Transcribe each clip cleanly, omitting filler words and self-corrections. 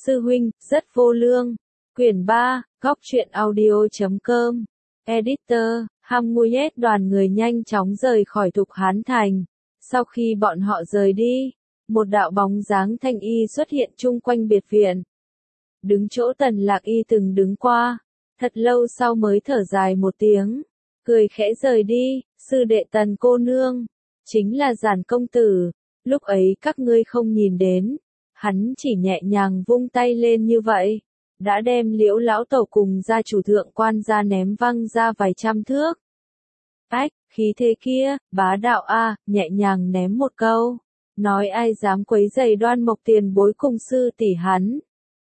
Sư huynh, rất vô lương. Quyển 3, góc truyện audio.com. Editor, Hamuyet. Đoàn người nhanh chóng rời khỏi Thục Hán Thành. Sau khi bọn họ rời đi, một đạo bóng dáng thanh y xuất hiện chung quanh biệt viện. Đứng chỗ Tần Lạc Y từng đứng qua, thật lâu sau mới thở dài một tiếng, cười khẽ rời đi. Sư đệ Tần cô nương, chính là Giản công tử, lúc ấy các ngươi không nhìn đến, hắn chỉ nhẹ nhàng vung tay lên như vậy, đã đem Liễu lão tẩu cùng gia chủ Thượng Quan gia ném văng ra vài trăm thước. Ách, khí thế kia, bá đạo a, nhẹ nhàng ném một câu, nói ai dám quấy rầy Đoan Mộc tiền bối cùng sư tỷ hắn.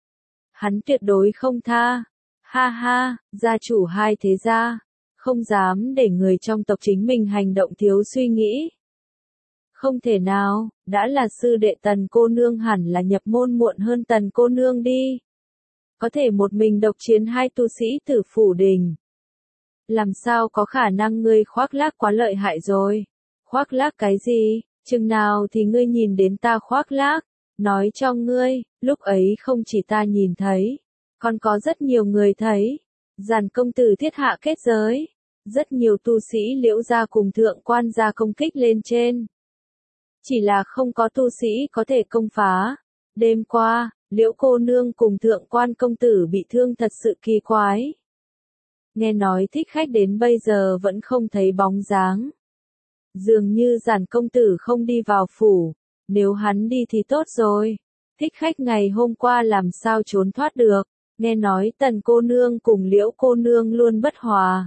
Hắn tuyệt đối không tha. Ha ha, gia chủ hai thế gia, không dám để người trong tộc chính mình hành động thiếu suy nghĩ. Không thể nào, đã là sư đệ Tần cô nương hẳn là nhập môn muộn hơn Tần cô nương đi. Có thể một mình độc chiến hai tu sĩ Tử Phủ Đình. Làm sao có khả năng, ngươi khoác lác quá lợi hại rồi. Khoác lác cái gì, chừng nào thì ngươi nhìn đến ta khoác lác, nói cho ngươi, lúc ấy không chỉ ta nhìn thấy, còn có rất nhiều người thấy. Giản công tử thiết hạ kết giới, rất nhiều tu sĩ Liễu gia cùng Thượng Quan gia công kích lên trên. Chỉ là không có tu sĩ có thể công phá. Đêm qua, Liễu cô nương cùng Thượng Quan công tử bị thương thật sự kỳ quái. Nghe nói thích khách đến bây giờ vẫn không thấy bóng dáng. Dường như Giản công tử không đi vào phủ, nếu hắn đi thì tốt rồi. Thích khách ngày hôm qua làm sao trốn thoát được, nghe nói Tần cô nương cùng Liễu cô nương luôn bất hòa.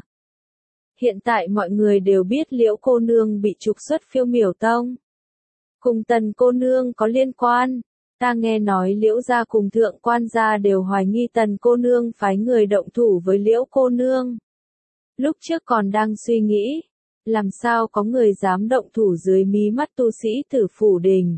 Hiện tại mọi người đều biết Liễu cô nương bị trục xuất Phiêu Miểu Tông. Cùng Tần cô nương có liên quan, ta nghe nói Liễu gia cùng Thượng Quan gia đều hoài nghi Tần cô nương phái người động thủ với Liễu cô nương. Lúc trước còn đang suy nghĩ, làm sao có người dám động thủ dưới mí mắt tu sĩ Tử Phủ Đình.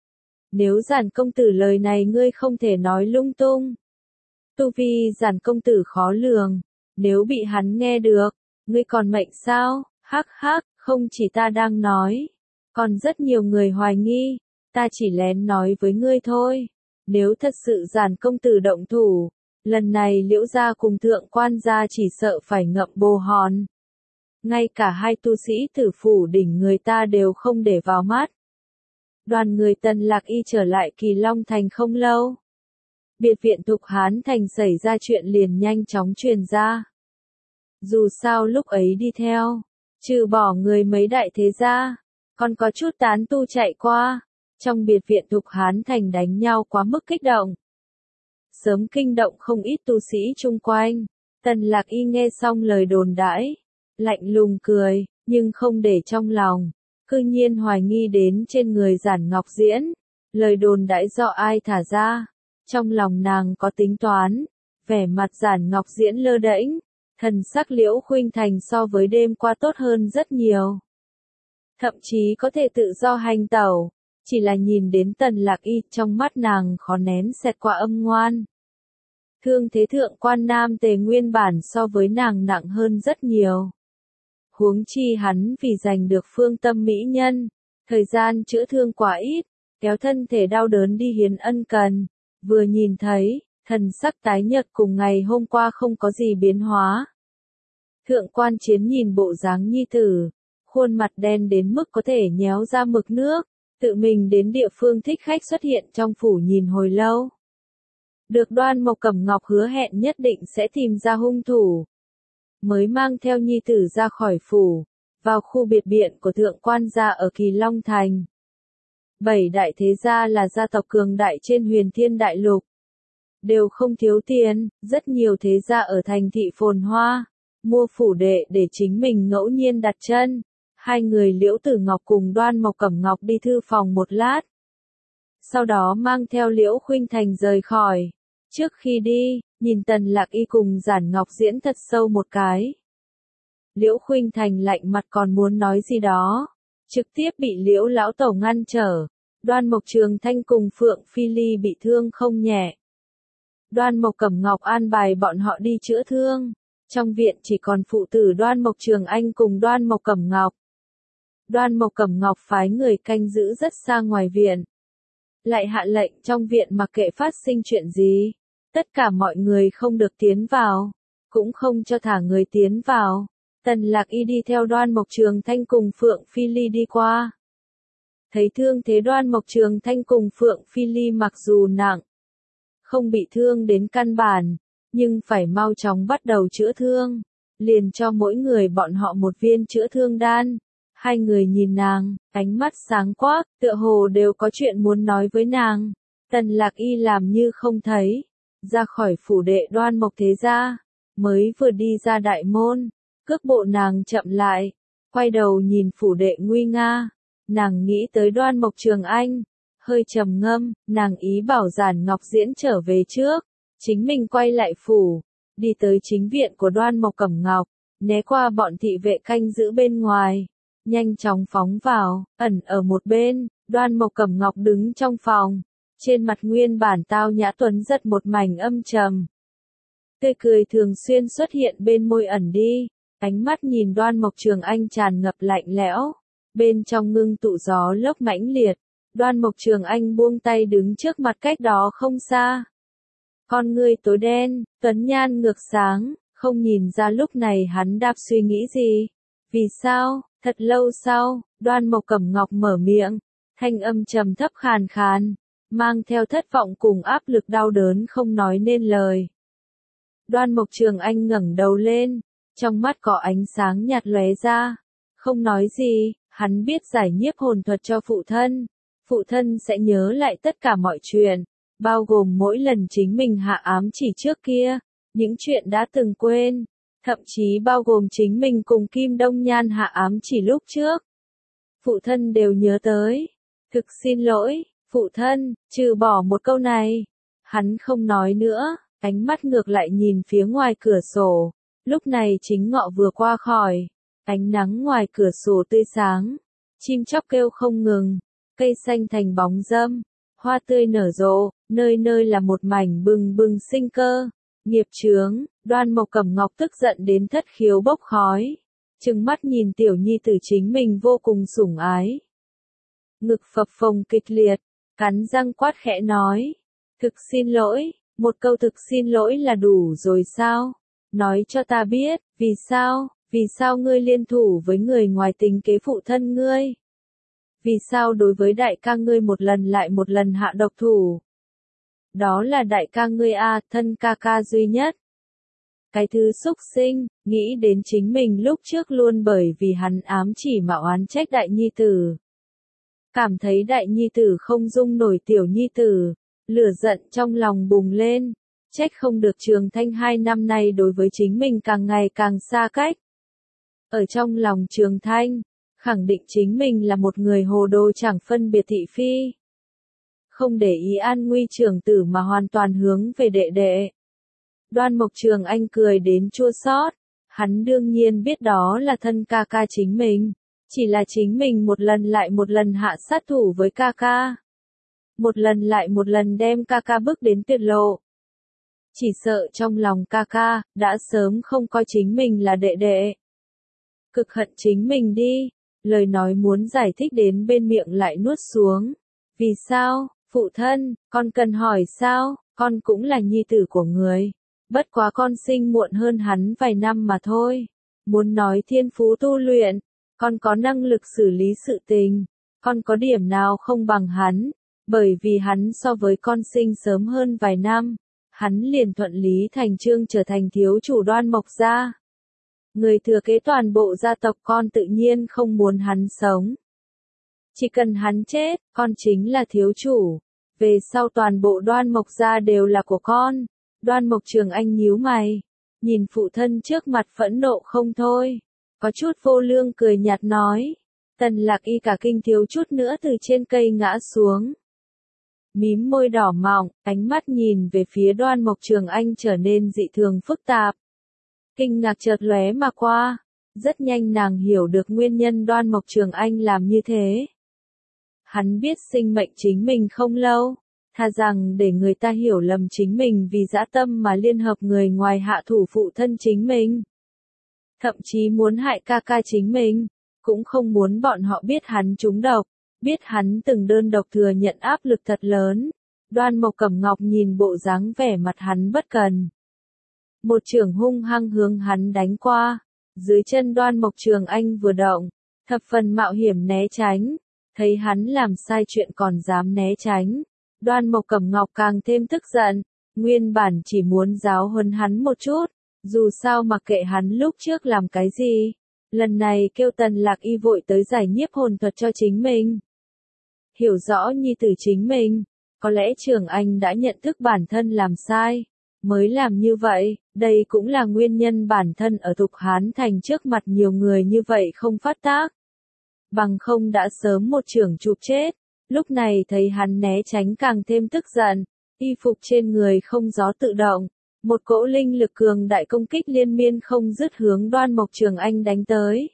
Nếu Giản công tử lời này ngươi không thể nói lung tung. Tu vi Giản công tử khó lường, nếu bị hắn nghe được, ngươi còn mệnh sao? Hắc hắc, không chỉ ta đang nói, còn rất nhiều người hoài nghi, ta chỉ lén nói với ngươi thôi. Nếu thật sự Giản công tử động thủ, lần này Liễu gia cùng Thượng Quan gia chỉ sợ phải ngậm bồ hòn. Ngay cả hai tu sĩ Tử Phủ Đỉnh người ta đều không để vào mắt. Đoàn người Tần Lạc Y trở lại Kỳ Long Thành không lâu. Biệt viện Thục Hán Thành xảy ra chuyện liền nhanh chóng truyền ra. Dù sao lúc ấy đi theo, trừ bỏ người mấy đại thế gia, còn có chút tán tu chạy qua. Trong biệt viện Thục Hán Thành đánh nhau quá mức kích động, sớm kinh động không ít tu sĩ chung quanh. Tần Lạc Y nghe xong lời đồn đãi, lạnh lùng cười, nhưng không để trong lòng, cư nhiên hoài nghi đến trên người Giản Ngọc Diễn. Lời đồn đãi do ai thả ra? Trong lòng nàng có tính toán, vẻ mặt Giản Ngọc Diễn lơ đễnh, thần sắc Liễu Khuynh Thành so với đêm qua tốt hơn rất nhiều. Thậm chí có thể tự do hành tẩu, chỉ là nhìn đến Tần Lạc Y trong mắt nàng khó nén xẹt qua âm ngoan. Thương thế Thượng Quan Nam Tề nguyên bản so với nàng nặng hơn rất nhiều. Huống chi hắn vì giành được phương tâm mỹ nhân, thời gian chữa thương quá ít, kéo thân thể đau đớn đi hiến ân cần. Vừa nhìn thấy, thần sắc tái nhợt cùng ngày hôm qua không có gì biến hóa. Thượng Quan Chiến nhìn bộ dáng nhi tử, khuôn mặt đen đến mức có thể nhéo ra mực nước, tự mình đến địa phương thích khách xuất hiện trong phủ nhìn hồi lâu. Được Đoan Mộc Cẩm Ngọc hứa hẹn nhất định sẽ tìm ra hung thủ, mới mang theo nhi tử ra khỏi phủ, vào khu biệt viện của Thượng Quan gia ở Kỳ Long Thành. 7 đại thế gia là gia tộc cường đại trên Huyền Thiên Đại Lục, đều không thiếu tiền, rất nhiều thế gia ở thành thị phồn hoa, mua phủ đệ để chính mình ngẫu nhiên đặt chân. Hai người Liễu Tử Ngọc cùng Đoan Mộc Cẩm Ngọc đi thư phòng một lát, sau đó mang theo Liễu Khuynh Thành rời khỏi. Trước khi đi, nhìn Tần Lạc Y cùng Giản Ngọc Diễn thật sâu một cái. Liễu Khuynh Thành lạnh mặt còn muốn nói gì đó, trực tiếp bị Liễu lão tẩu ngăn trở. Đoan Mộc Trường Thanh cùng Phượng Phi Ly bị thương không nhẹ. Đoan Mộc Cẩm Ngọc an bài bọn họ đi chữa thương. Trong viện chỉ còn phụ tử Đoan Mộc Trường Anh cùng Đoan Mộc Cẩm Ngọc. Đoan Mộc Cẩm Ngọc phái người canh giữ rất xa ngoài viện. lại hạ lệnh trong viện mặc kệ phát sinh chuyện gì. Tất cả mọi người không được tiến vào, cũng không cho thả người tiến vào. Tần Lạc Y đi theo Đoan Mộc Trường Thanh cùng Phượng Phi Ly đi qua. Thấy thương thế Đoan Mộc Trường Thanh cùng Phượng Phi Ly mặc dù nặng, không bị thương đến căn bản, nhưng phải mau chóng bắt đầu chữa thương, liền cho mỗi người bọn họ một viên chữa thương đan. Hai người nhìn nàng, ánh mắt sáng quắc, tựa hồ đều có chuyện muốn nói với nàng. Tần Lạc Y làm như không thấy, ra khỏi phủ đệ Đoan Mộc thế gia, mới vừa đi ra đại môn, cước bộ nàng chậm lại, quay đầu nhìn phủ đệ nguy nga, nàng nghĩ tới Đoan Mộc Trường Anh, hơi trầm ngâm, nàng ý bảo Giản Ngọc Diễn trở về trước, chính mình quay lại phủ, đi tới chính viện của Đoan Mộc Cẩm Ngọc, né qua bọn thị vệ canh giữ bên ngoài, nhanh chóng phóng vào, ẩn ở một bên. Đoan Mộc Cẩm Ngọc đứng trong phòng, trên mặt nguyên bản tao nhã tuấn giật một mảnh âm trầm. Tươi cười thường xuyên xuất hiện bên môi ẩn đi, ánh mắt nhìn Đoan Mộc Trường Anh tràn ngập lạnh lẽo, bên trong ngưng tụ gió lốc mãnh liệt. Đoan Mộc Trường Anh buông tay đứng trước mặt cách đó không xa. Con ngươi tối đen, tuấn nhan ngược sáng, không nhìn ra lúc này hắn đáp suy nghĩ gì. Vì sao? Thật lâu sau, Đoan Mộc Cẩm Ngọc mở miệng, thanh âm trầm thấp khàn khàn, mang theo thất vọng cùng áp lực đau đớn không nói nên lời. Đoan Mộc Trường Anh ngẩng đầu lên, trong mắt có ánh sáng nhạt lóe ra, không nói gì, hắn biết giải nhiếp hồn thuật cho phụ thân sẽ nhớ lại tất cả mọi chuyện, bao gồm mỗi lần chính mình hạ ám chỉ trước kia, những chuyện đã từng quên, thậm chí bao gồm chính mình cùng Kim Đông Nhan hạ ám chỉ lúc trước. Phụ thân đều nhớ tới. Thực xin lỗi, phụ thân, trừ bỏ một câu này. Hắn không nói nữa, ánh mắt ngược lại nhìn phía ngoài cửa sổ. Lúc này chính ngọ vừa qua khỏi, ánh nắng ngoài cửa sổ tươi sáng, chim chóc kêu không ngừng, cây xanh thành bóng râm, hoa tươi nở rộ, nơi nơi là một mảnh bừng bừng sinh cơ. Nghiệp chướng, Đoan Mộc Cẩm Ngọc tức giận đến thất khiếu bốc khói, trừng mắt nhìn tiểu nhi tử chính mình vô cùng sủng ái. Ngực phập phồng kịch liệt, cắn răng quát khẽ nói, thực xin lỗi, một câu thực xin lỗi là đủ rồi sao? Nói cho ta biết, vì sao ngươi liên thủ với người ngoài tình kế phụ thân ngươi? Vì sao đối với đại ca ngươi một lần lại một lần hạ độc thủ? Đó là đại ca ngươi a, thân ca ca duy nhất. Cái thứ xúc sinh, nghĩ đến chính mình lúc trước luôn bởi vì hắn ám chỉ mà oán trách đại nhi tử. Cảm thấy đại nhi tử không dung nổi tiểu nhi tử, lửa giận trong lòng bùng lên, trách không được Trường Thanh 2 năm nay đối với chính mình càng ngày càng xa cách. Ở trong lòng Trường Thanh, khẳng định chính mình là một người hồ đồ chẳng phân biệt thị phi. Không để ý an nguy trưởng tử mà hoàn toàn hướng về đệ đệ. Đoan Mộc Trường Anh cười đến chua xót, hắn đương nhiên biết đó là thân ca ca chính mình, chỉ là chính mình một lần lại một lần hạ sát thủ với ca ca. Một lần lại một lần đem ca ca bước đến tuyệt lộ. Chỉ sợ trong lòng ca ca, đã sớm không coi chính mình là đệ đệ. Cực hận chính mình đi, lời nói muốn giải thích đến bên miệng lại nuốt xuống. Vì sao, phụ thân, con cần hỏi sao, con cũng là nhi tử của người. Bất quá con sinh muộn hơn hắn vài năm mà thôi. Muốn nói thiên phú tu luyện, con có năng lực xử lý sự tình, con có điểm nào không bằng hắn, bởi vì hắn so với con sinh sớm hơn vài năm, hắn liền thuận lý thành chương trở thành thiếu chủ Đoan Mộc gia. Người thừa kế toàn bộ gia tộc, con tự nhiên không muốn hắn sống. Chỉ cần hắn chết, con chính là thiếu chủ. Về sau toàn bộ Đoan Mộc gia đều là của con. Đoan Mộc Trường Anh nhíu mày, nhìn phụ thân trước mặt phẫn nộ không thôi, có chút vô lương cười nhạt nói. Tần Lạc Y cả kinh thiếu chút nữa từ trên cây ngã xuống. Mím môi đỏ mọng, ánh mắt nhìn về phía Đoan Mộc Trường Anh trở nên dị thường phức tạp. Kinh ngạc chợt lóe mà qua, rất nhanh nàng hiểu được nguyên nhân Đoan Mộc Trường Anh làm như thế. Hắn biết sinh mệnh chính mình không lâu, thà rằng để người ta hiểu lầm chính mình vì dã tâm mà liên hợp người ngoài hạ thủ phụ thân chính mình. Thậm chí muốn hại ca ca chính mình, cũng không muốn bọn họ biết hắn trúng độc, Biết hắn từng đơn độc thừa nhận áp lực thật lớn, Đoan Mộc Cẩm Ngọc nhìn bộ dáng vẻ mặt hắn bất cần. Một chưởng hung hăng hướng hắn đánh qua, dưới chân Đoan Mộc Trường Anh vừa động, thập phần mạo hiểm né tránh, thấy hắn làm sai chuyện còn dám né tránh. Đoan Mộc Cẩm Ngọc càng thêm tức giận, nguyên bản chỉ muốn giáo huấn hắn một chút, dù sao mặc kệ hắn lúc trước làm cái gì, lần này kêu Tần Lạc Y vội tới giải nhiếp hồn thuật cho chính mình. Hiểu rõ nhi tử chính mình, có lẽ Trường Anh đã nhận thức bản thân làm sai, mới làm như vậy, đây cũng là nguyên nhân bản thân ở Thục Hán Thành trước mặt nhiều người như vậy không phát tác. Bằng không đã sớm một chưởng chụp chết, lúc này thấy hắn né tránh càng thêm tức giận, y phục trên người không gió tự động, một cỗ linh lực cường đại công kích liên miên không dứt hướng Đoan Mộc Trường Anh đánh tới.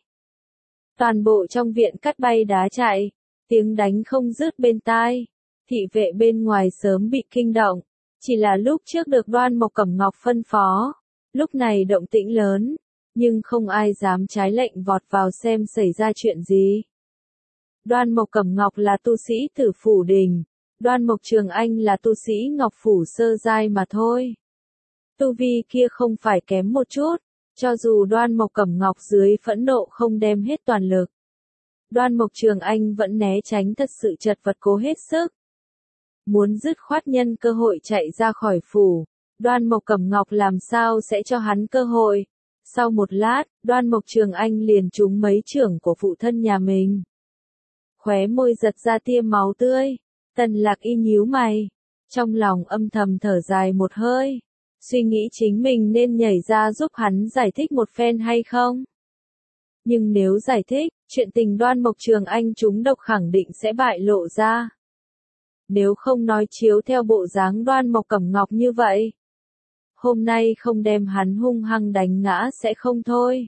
Toàn bộ trong viện cắt bay đá chạy, tiếng đánh không dứt bên tai, thị vệ bên ngoài sớm bị kinh động, chỉ là lúc trước được Đoan Mộc Cẩm Ngọc phân phó, lúc này động tĩnh lớn, nhưng không ai dám trái lệnh vọt vào xem xảy ra chuyện gì. Đoan Mộc Cẩm Ngọc là tu sĩ Tử Phủ Đình, Đoan Mộc Trường Anh là tu sĩ Ngọc Phủ sơ giai mà thôi. Tu vi kia không phải kém một chút, cho dù Đoan Mộc Cẩm Ngọc dưới phẫn nộ không đem hết toàn lực. Đoan Mộc Trường Anh vẫn né tránh thật sự chật vật cố hết sức. Muốn dứt khoát nhân cơ hội chạy ra khỏi phủ, Đoan Mộc Cẩm Ngọc làm sao sẽ cho hắn cơ hội. Sau một lát, Đoan Mộc Trường Anh liền trúng mấy chưởng của phụ thân nhà mình. Khóe môi giật ra tia máu tươi, Tần Lạc Y nhíu mày, trong lòng âm thầm thở dài một hơi, suy nghĩ chính mình nên nhảy ra giúp hắn giải thích một phen hay không. Nhưng nếu giải thích, chuyện tình Đoan Mộc Trường Anh trúng độc khẳng định sẽ bại lộ ra. Nếu không nói chiếu theo bộ dáng Đoan Mộc Cẩm Ngọc như vậy, hôm nay không đem hắn hung hăng đánh ngã sẽ không thôi.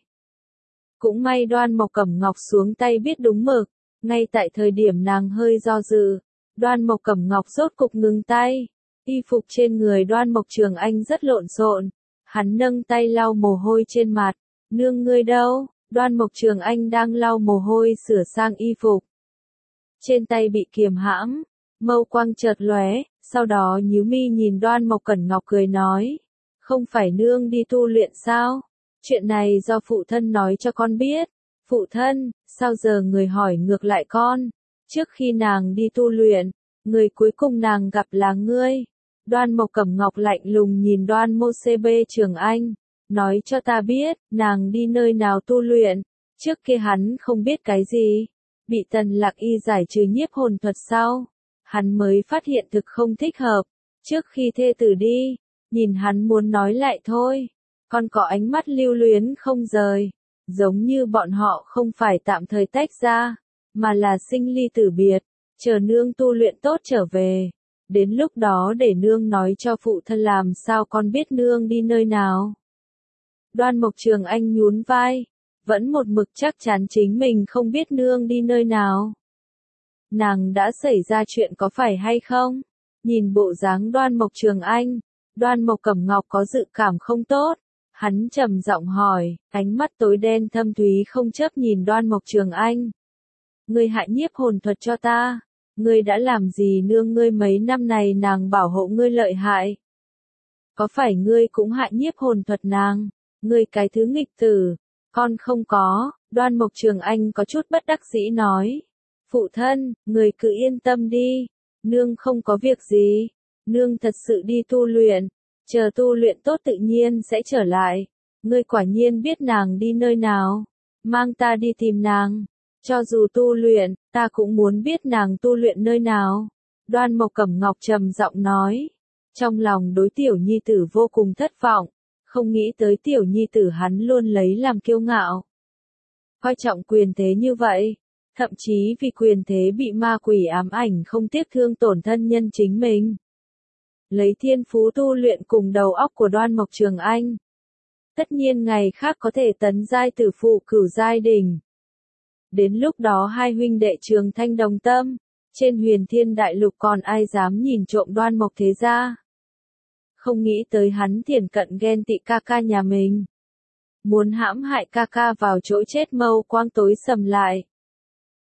Cũng may Đoan Mộc Cẩm Ngọc xuống tay biết đúng mực, ngay tại thời điểm nàng hơi do dự, Đoan Mộc Cẩm Ngọc rốt cục ngừng tay. Y phục trên người Đoan Mộc Trường Anh rất lộn xộn, hắn nâng tay lau mồ hôi trên mặt, nương ngươi đâu? Đoan Mộc Trường Anh đang lau mồ hôi sửa sang y phục. Trên tay bị kiềm hãm, mâu quang chợt lóe, sau đó nhíu mi nhìn Đoan Mộc Cẩm Ngọc cười nói, không phải nương đi tu luyện sao? Chuyện này do phụ thân nói cho con biết. Phụ thân, sao giờ người hỏi ngược lại con? Trước khi nàng đi tu luyện, người cuối cùng nàng gặp là ngươi. Đoan Mộc Cẩm Ngọc lạnh lùng nhìn Đoan Mô CB Trường Anh, nói cho ta biết, nàng đi nơi nào tu luyện, trước kia hắn không biết cái gì, bị Tần Lạc Y giải trừ nhiếp hồn thuật sau, hắn mới phát hiện thực không thích hợp, trước khi thê tử đi, nhìn hắn muốn nói lại thôi, còn có ánh mắt lưu luyến không rời, giống như bọn họ không phải tạm thời tách ra, mà là sinh ly tử biệt, chờ nương tu luyện tốt trở về. Đến lúc đó để nương nói cho phụ thân làm sao con biết nương đi nơi nào. Đoan Mộc Trường Anh nhún vai, vẫn một mực chắc chắn chính mình không biết nương đi nơi nào. Nàng đã xảy ra chuyện có phải hay không? Nhìn bộ dáng Đoan Mộc Trường Anh, Đoan Mộc Cẩm Ngọc có dự cảm không tốt. Hắn trầm giọng hỏi, ánh mắt tối đen thâm thúy không chớp nhìn Đoan Mộc Trường Anh. Ngươi hại nhiếp hồn thuật cho ta. Ngươi đã làm gì nương ngươi mấy năm này nàng bảo hộ ngươi lợi hại? Có phải ngươi cũng hại nhiếp hồn thuật nàng? Ngươi cái thứ nghịch tử. Con không có, Đoan Mộc Trường Anh có chút bất đắc dĩ nói. Phụ thân, ngươi cứ yên tâm đi. Nương không có việc gì. Nương thật sự đi tu luyện. Chờ tu luyện tốt tự nhiên sẽ trở lại. Ngươi quả nhiên biết nàng đi nơi nào. Mang ta đi tìm nàng. Cho dù tu luyện, ta cũng muốn biết nàng tu luyện nơi nào. Đoan Mộc Cẩm Ngọc trầm giọng nói. Trong lòng đối tiểu nhi tử vô cùng thất vọng. Không nghĩ tới tiểu nhi tử hắn luôn lấy làm kiêu ngạo. Coi trọng quyền thế như vậy. Thậm chí vì quyền thế bị ma quỷ ám ảnh không tiếc thương tổn thân nhân chính mình. Lấy thiên phú tu luyện cùng đầu óc của Đoan Mộc Trường Anh. Tất nhiên ngày khác có thể tấn giai tử phụ cửu giai đỉnh. Đến lúc đó hai huynh đệ Trường Thanh đồng tâm, trên Huyền Thiên Đại Lục còn ai dám nhìn trộm Đoan Mộc thế gia. Không nghĩ tới hắn thiển cận ghen tị ca ca nhà mình. Muốn hãm hại ca ca vào chỗ chết mâu quang tối sầm lại.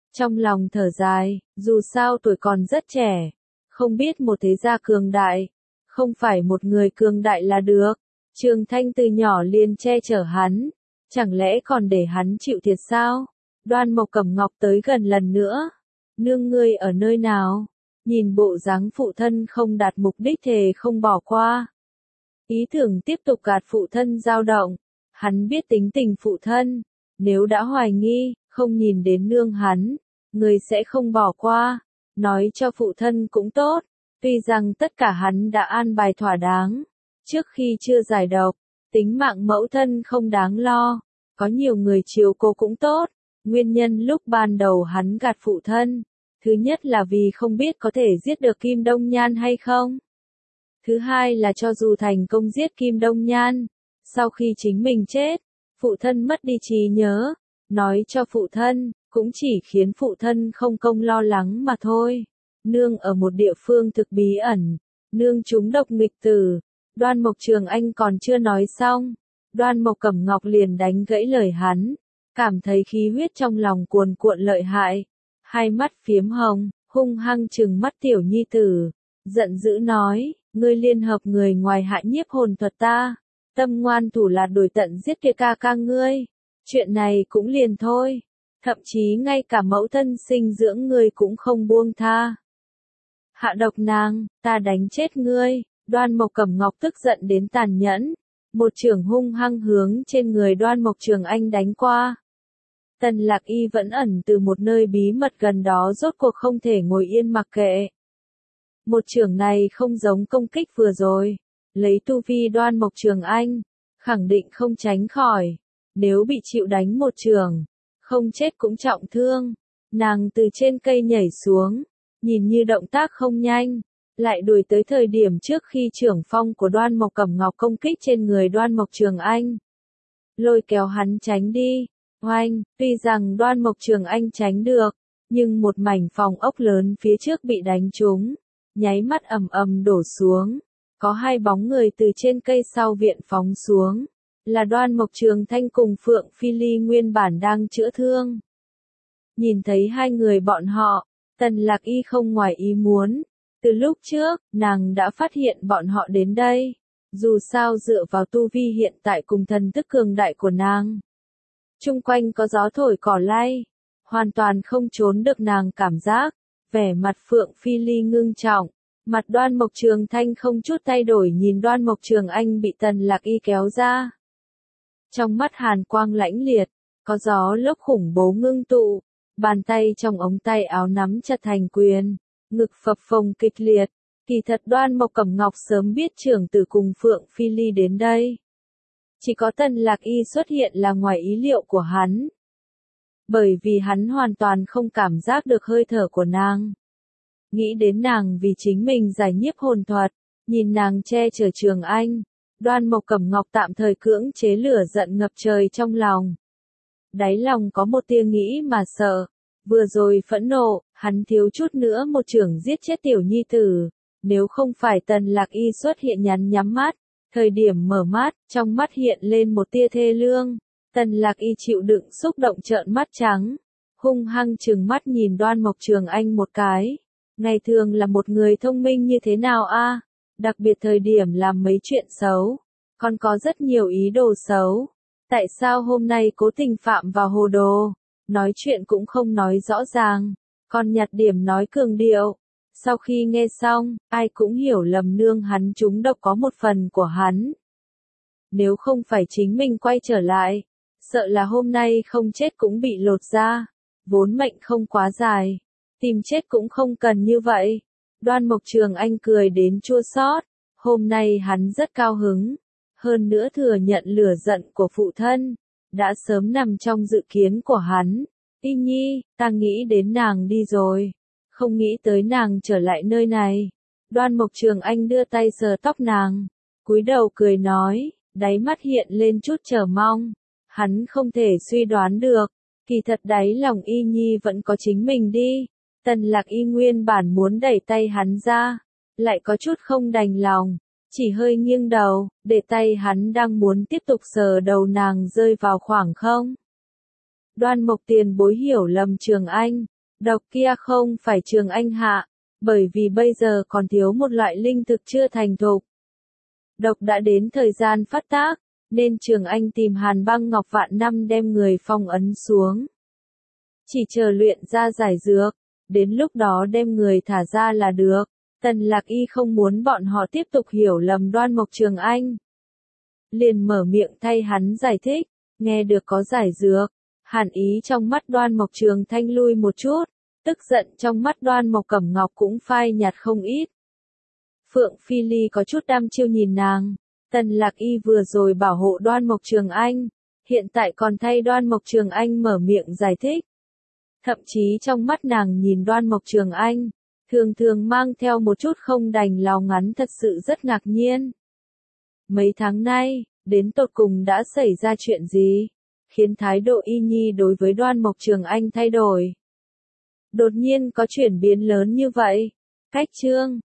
Trong lòng thở dài, dù sao tuổi còn rất trẻ, không biết một thế gia cường đại, không phải một người cường đại là được. Trường Thanh từ nhỏ liền che chở hắn, chẳng lẽ còn để hắn chịu thiệt sao? Đoan Mộc Cẩm Ngọc tới gần lần nữa. Nương ngươi ở nơi nào? Nhìn bộ dáng phụ thân không đạt mục đích thề không bỏ qua. Ý tưởng tiếp tục gạt phụ thân dao động. Hắn biết tính tình phụ thân, nếu đã hoài nghi, không nhìn đến nương hắn, người sẽ không bỏ qua. Nói cho phụ thân cũng tốt, tuy rằng tất cả hắn đã an bài thỏa đáng. Trước khi chưa giải độc, tính mạng mẫu thân không đáng lo, có nhiều người chiều cô cũng tốt. Nguyên nhân lúc ban đầu hắn gạt phụ thân, thứ nhất là vì không biết có thể giết được Kim Đông Nhan hay không. Thứ hai là cho dù thành công giết Kim Đông Nhan, sau khi chính mình chết, phụ thân mất đi trí nhớ, nói cho phụ thân, cũng chỉ khiến phụ thân không công lo lắng mà thôi. Nương ở một địa phương thực bí ẩn, nương trúng độc nghịch tử. Đoan Mộc Trường Anh còn chưa nói xong, Đoan Mộc Cẩm Ngọc liền đánh gãy lời hắn, cảm thấy khí huyết trong lòng cuồn cuộn lợi hại, hai mắt phiếm hồng, hung hăng trừng mắt tiểu nhi tử, giận dữ nói, ngươi liên hợp người ngoài hại nhiếp hồn thuật ta, tâm ngoan thủ lạt đuổi tận giết kia ca ca ngươi, chuyện này cũng liền thôi, thậm chí ngay cả mẫu thân sinh dưỡng ngươi cũng không buông tha. Hạ độc nàng, ta đánh chết ngươi. Đoan Mộc Cẩm Ngọc tức giận đến tàn nhẫn, một chưởng hung hăng hướng trên người Đoan Mộc Trường Anh đánh qua. Tần Lạc Y vẫn ẩn từ một nơi bí mật gần đó rốt cuộc không thể ngồi yên mặc kệ. Một chưởng này không giống công kích vừa rồi, lấy tu vi Đoan Mộc Trường Anh, khẳng định không tránh khỏi, nếu bị chịu đánh một chưởng, không chết cũng trọng thương. Nàng từ trên cây nhảy xuống, nhìn như động tác không nhanh, lại đuổi tới thời điểm trước khi trưởng phong của Đoan Mộc Cẩm Ngọc công kích trên người Đoan Mộc Trường Anh. Lôi kéo hắn tránh đi. Oanh, tuy rằng Đoan Mộc Trường Anh tránh được, nhưng một mảnh phòng ốc lớn phía trước bị đánh trúng, nháy mắt ầm ầm đổ xuống. Có hai bóng người từ trên cây sau viện phóng xuống, là Đoan Mộc Trường Thanh cùng Phượng Phi Ly nguyên bản đang chữa thương. Nhìn thấy hai người bọn họ, Tần Lạc Y không ngoài ý muốn. Từ lúc trước, nàng đã phát hiện bọn họ đến đây. Dù sao dựa vào tu vi hiện tại cùng thần thức cường đại của nàng. Trung quanh có gió thổi cỏ lay. Hoàn toàn không trốn được nàng cảm giác. Vẻ mặt Phượng Phi Ly ngưng trọng. Mặt Đoan Mộc Trường Thanh không chút thay đổi nhìn Đoan Mộc Trường Anh bị Tần Lạc Y kéo ra. Trong mắt hàn quang lãnh liệt, có gió lốc khủng bố ngưng tụ. Bàn tay trong ống tay áo nắm chặt thành quyền. Ngực phập phồng kịch liệt, kỳ thật Đoan Mộc Cẩm Ngọc sớm biết trưởng tử cùng Phượng Phi Ly đến đây. Chỉ có Tần Lạc Y xuất hiện là ngoài ý liệu của hắn. Bởi vì hắn hoàn toàn không cảm giác được hơi thở của nàng. Nghĩ đến nàng vì chính mình giải nhiếp hồn thuật, nhìn nàng che chở Trường Anh, Đoan Mộc Cẩm Ngọc tạm thời cưỡng chế lửa giận ngập trời trong lòng. Đáy lòng có một tia nghĩ mà sợ. Vừa rồi phẫn nộ, hắn thiếu chút nữa một chưởng giết chết tiểu nhi tử. Nếu không phải Tần Lạc Y xuất hiện nhắm mắt, thời điểm mở mắt, trong mắt hiện lên một tia thê lương. Tần Lạc Y chịu đựng xúc động trợn mắt trắng, hung hăng trừng mắt nhìn Đoan Mộc Trường Anh một cái. Ngày thường là một người thông minh như thế nào a? Đặc biệt thời điểm làm mấy chuyện xấu, còn có rất nhiều ý đồ xấu. Tại sao hôm nay cố tình phạm vào hồ đồ? Nói chuyện cũng không nói rõ ràng, còn nhặt điểm nói cường điệu. Sau khi nghe xong, ai cũng hiểu lầm nương hắn trúng độc có một phần của hắn. Nếu không phải chính mình quay trở lại, sợ là hôm nay không chết cũng bị lột ra. Vốn mệnh không quá dài, tìm chết cũng không cần như vậy. Đoan Mộc Trường Anh cười đến chua xót. Hôm nay hắn rất cao hứng, hơn nữa thừa nhận lửa giận của phụ thân. Đã sớm nằm trong dự kiến của hắn. Y Nhi, ta nghĩ đến nàng đi rồi. Không nghĩ tới nàng trở lại nơi này. Đoan Mộc Trường Anh đưa tay sờ tóc nàng. Cúi đầu cười nói, đáy mắt hiện lên chút chờ mong. Hắn không thể suy đoán được. Kỳ thật đáy lòng Y Nhi vẫn có chính mình đi. Tần Lạc Y nguyên bản muốn đẩy tay hắn ra. Lại có chút không đành lòng. Chỉ hơi nghiêng đầu, để tay hắn đang muốn tiếp tục sờ đầu nàng rơi vào khoảng không. Đoan Mộc Tiền bối hiểu lầm Trường Anh, Độc kia không phải Trường Anh hạ, bởi vì bây giờ còn thiếu một loại linh thực chưa thành thục. Độc đã đến thời gian phát tác, nên Trường Anh tìm Hàn Băng Ngọc vạn năm đem người phong ấn xuống. Chỉ chờ luyện ra giải dược, đến lúc đó đem người thả ra là được. Tần Lạc Y không muốn bọn họ tiếp tục hiểu lầm Đoan Mộc Trường Anh. Liền mở miệng thay hắn giải thích, nghe được có giải dược, hàn ý trong mắt Đoan Mộc Trường Thanh lui một chút, tức giận trong mắt Đoan Mộc Cẩm Ngọc cũng phai nhạt không ít. Phượng Phi Ly có chút đăm chiêu nhìn nàng, Tần Lạc Y vừa rồi bảo hộ Đoan Mộc Trường Anh, hiện tại còn thay Đoan Mộc Trường Anh mở miệng giải thích. Thậm chí trong mắt nàng nhìn Đoan Mộc Trường Anh, thường thường mang theo một chút không đành lòng, ngắn thật sự rất ngạc nhiên. Mấy tháng nay, đến tột cùng đã xảy ra chuyện gì, khiến thái độ Y Nhi đối với Đoan Mộc Trường Anh thay đổi? Đột nhiên có chuyển biến lớn như vậy. Cách chương